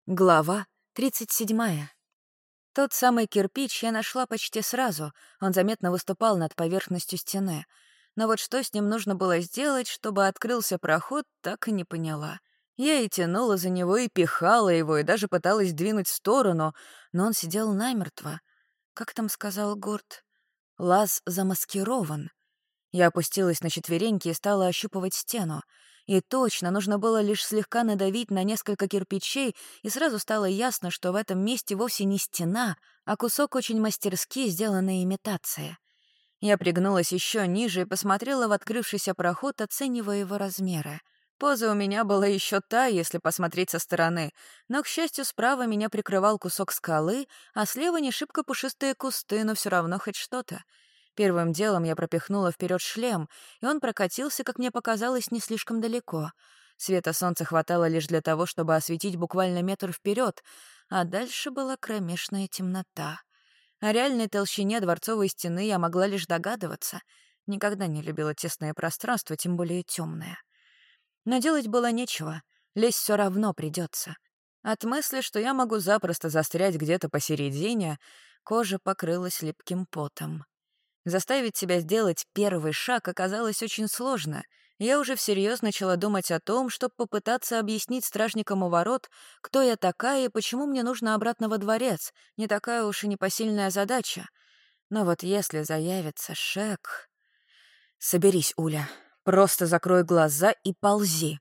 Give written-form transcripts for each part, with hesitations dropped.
Глава 37. Тот самый кирпич я нашла почти сразу, он заметно выступал над поверхностью стены. Но вот что с ним нужно было сделать, чтобы открылся проход, так и не поняла. Я и тянула за него, и пихала его, и даже пыталась двинуть в сторону, но он сидел намертво. Как там сказал Гурт? Лаз замаскирован. Я опустилась на четвереньки и стала ощупывать стену. И точно, нужно было лишь слегка надавить на несколько кирпичей, и сразу стало ясно, что в этом месте вовсе не стена, а кусок очень мастерски сделанной имитации. Я пригнулась еще ниже и посмотрела в открывшийся проход, оценивая его размеры. Поза у меня была еще та, если посмотреть со стороны, но, к счастью, справа меня прикрывал кусок скалы, а слева не шибко пушистые кусты, но все равно хоть что-то. Первым делом я пропихнула вперед шлем, и он прокатился, как мне показалось, не слишком далеко. Света солнца хватало лишь для того, чтобы осветить буквально метр вперед, а дальше была кромешная темнота. О реальной толщине дворцовой стены я могла лишь догадываться. Никогда не любила тесное пространство, тем более темное. Но делать было нечего, лезть все равно придется. От мысли, что я могу запросто застрять где-то посередине, кожа покрылась липким потом. Заставить себя сделать первый шаг оказалось очень сложно. Я уже всерьез начала думать о том, чтобы попытаться объяснить стражникам у ворот, кто я такая и почему мне нужно обратно во дворец. Не такая уж и непосильная задача. Но вот если заявится Шек... «Соберись, Уля. Просто закрой глаза и ползи».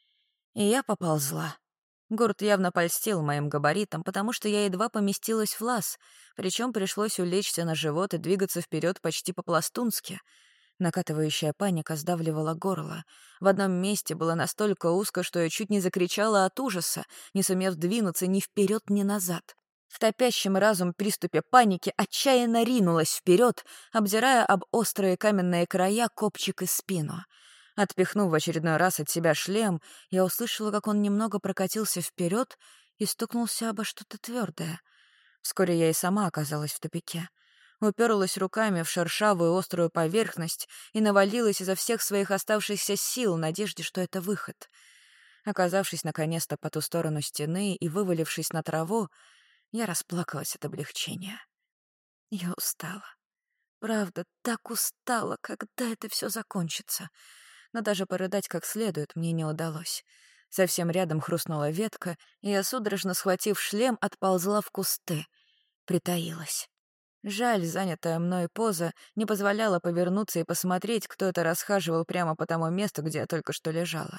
И я поползла. Гурт явно польстил моим габаритам, потому что я едва поместилась в лаз, причем пришлось улечься на живот и двигаться вперед почти по-пластунски. Накатывающая паника сдавливала горло. В одном месте было настолько узко, что я чуть не закричала от ужаса, не сумев двинуться ни вперед, ни назад. В топящем разум приступе паники отчаянно ринулась вперед, обдирая об острые каменные края копчик и спину. Отпихнув в очередной раз от себя шлем, я услышала, как он немного прокатился вперед и стукнулся обо что-то твердое. Вскоре я и сама оказалась в тупике. Уперлась руками в шершавую острую поверхность и навалилась изо всех своих оставшихся сил в надежде, что это выход. Оказавшись наконец-то по ту сторону стены и вывалившись на траву, я расплакалась от облегчения. Я устала. Правда, так устала, когда это все закончится. Но даже порыдать как следует мне не удалось. Совсем рядом хрустнула ветка, и я, судорожно схватив шлем, отползла в кусты. Притаилась. Жаль, занятая мной поза не позволяла повернуться и посмотреть, кто это расхаживал прямо по тому месту, где я только что лежала.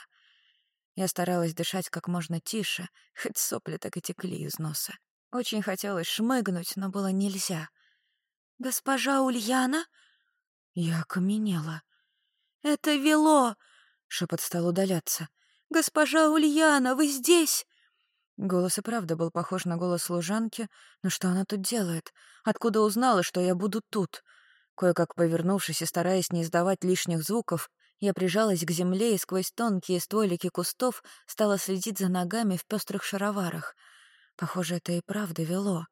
Я старалась дышать как можно тише, хоть сопли так и текли из носа. Очень хотелось шмыгнуть, но было нельзя. «Госпожа Ульяна?» Я окаменела. «Это Вело!» — шепот стал удаляться. «Госпожа Ульяна, вы здесь?» Голос и правда был похож на голос служанки, но что она тут делает? Откуда узнала, что я буду тут? Кое-как повернувшись и стараясь не издавать лишних звуков, я прижалась к земле и сквозь тонкие стволики кустов стала следить за ногами в пестрых шароварах. Похоже, это и правда Вело.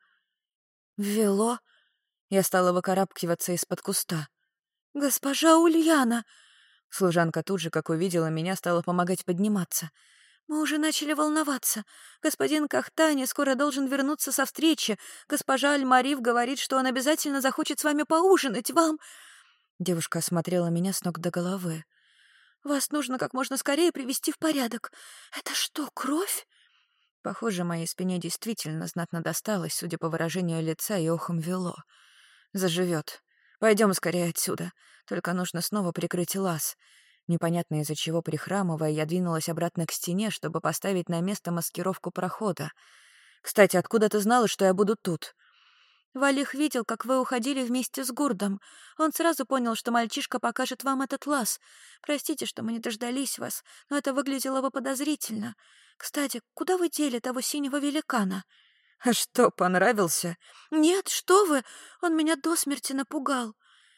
«Вело?» Я стала выкарабкиваться из-под куста. «Госпожа Ульяна!» Служанка тут же, как увидела меня, стала помогать подниматься. «Мы уже начали волноваться. Господин Кахтани скоро должен вернуться со встречи. Госпожа Аль-Мариф говорит, что он обязательно захочет с вами поужинать. Вам...» Девушка осмотрела меня с ног до головы. «Вас нужно как можно скорее привести в порядок. Это что, кровь?» Похоже, моей спине действительно знатно досталось, судя по выражению лица и охом Вело. «Заживет. Пойдем скорее отсюда. Только нужно снова прикрыть лаз». Непонятно из-за чего, прихрамывая, я двинулась обратно к стене, чтобы поставить на место маскировку прохода. «Кстати, откуда ты знала, что я буду тут?» «Валих видел, как вы уходили вместе с Гурдом. Он сразу понял, что мальчишка покажет вам этот лаз. Простите, что мы не дождались вас, но это выглядело бы подозрительно. Кстати, куда вы дели того синего великана?» «А что, понравился?» «Нет, что вы! Он меня до смерти напугал».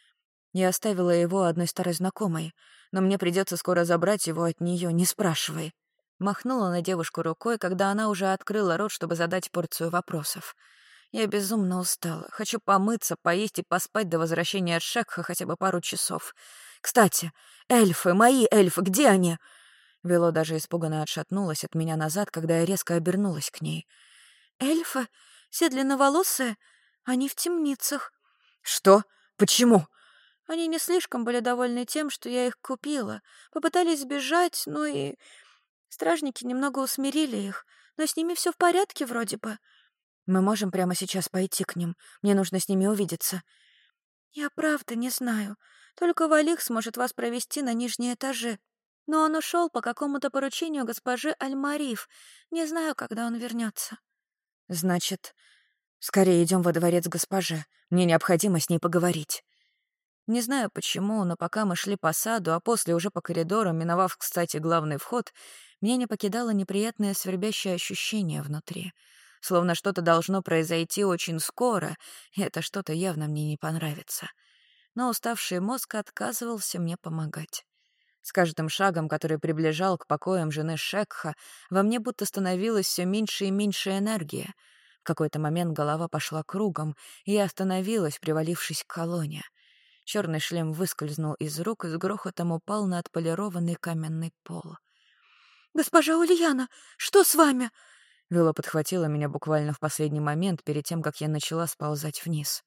Я оставила его одной старой знакомой, но мне придется скоро забрать его от нее, не спрашивай. Махнула на девушку рукой, когда она уже открыла рот, чтобы задать порцию вопросов. Я безумно устала. Хочу помыться, поесть и поспать до возвращения от Шекха хотя бы пару часов. Кстати, эльфы, мои эльфы, где они? Вело даже испуганно отшатнулась от меня назад, когда я резко обернулась к ней. Эльфы? Все длинноволосые? Они в темницах. «Что? Почему?» Они не слишком были довольны тем, что я их купила. Попытались сбежать, но и стражники немного усмирили их. Но с ними все в порядке вроде бы. «Мы можем прямо сейчас пойти к ним. Мне нужно с ними увидеться». Я правда не знаю. Только Валих сможет вас провести на нижние этажи. Но он ушел по какому-то поручению госпожи Аль-Мариф. Не знаю, когда он вернется. «Значит, скорее идем во дворец госпожи. Мне необходимо с ней поговорить». Не знаю почему, но пока мы шли по саду, а после уже по коридорам, миновав, кстати, главный вход, меня не покидало неприятное свербящее ощущение внутри. Словно что-то должно произойти очень скоро, и это что-то явно мне не понравится. Но уставший мозг отказывался мне помогать. С каждым шагом, который приближал к покоям жены Шекха, во мне будто становилось все меньше и меньше энергии. В какой-то момент голова пошла кругом, и я остановилась, привалившись к колонне. Черный шлем выскользнул из рук и с грохотом упал на отполированный каменный пол. «Госпожа Ульяна, что с вами?» Вилла подхватила меня буквально в последний момент, перед тем, как я начала сползать вниз.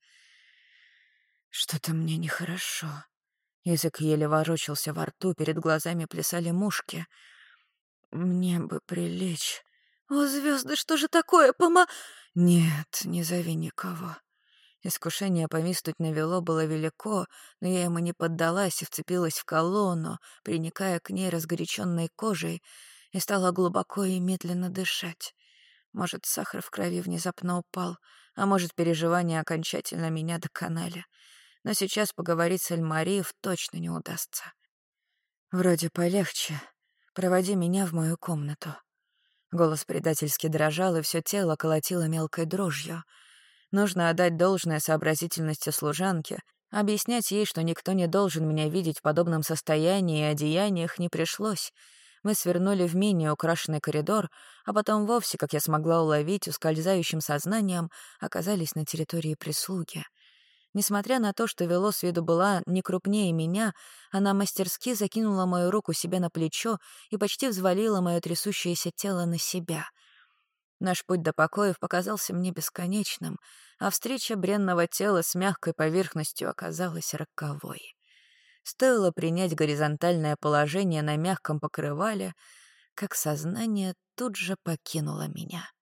Что-то мне нехорошо. Язык еле ворочался во рту, перед глазами плясали мушки. Мне бы прилечь. «О, звезды, что же такое? Нет, не зови никого. Искушение повиснуть на Вило было велико, но я ему не поддалась и вцепилась в колонну, приникая к ней разгоряченной кожей, и стала глубоко и медленно дышать. Может, сахар в крови внезапно упал, а может, переживания окончательно меня доконали. Но сейчас поговорить с Эльмариев точно не удастся. Вроде полегче. Проводи меня в мою комнату. Голос предательски дрожал, и все тело колотило мелкой дрожью. Нужно отдать должное сообразительности служанки. Объяснять ей, что никто не должен меня видеть в подобном состоянии и одеяниях, не пришлось. Мы свернули в менее украшенный коридор, а потом вовсе, как я смогла уловить, ускользающим сознанием оказались на территории прислуги. Несмотря на то, что Вело с виду была не крупнее меня, она мастерски закинула мою руку себе на плечо и почти взвалила мое трясущееся тело на себя. Наш путь до покоев показался мне бесконечным, а встреча бренного тела с мягкой поверхностью оказалась роковой. Стоило принять горизонтальное положение на мягком покрывале, как сознание тут же покинуло меня.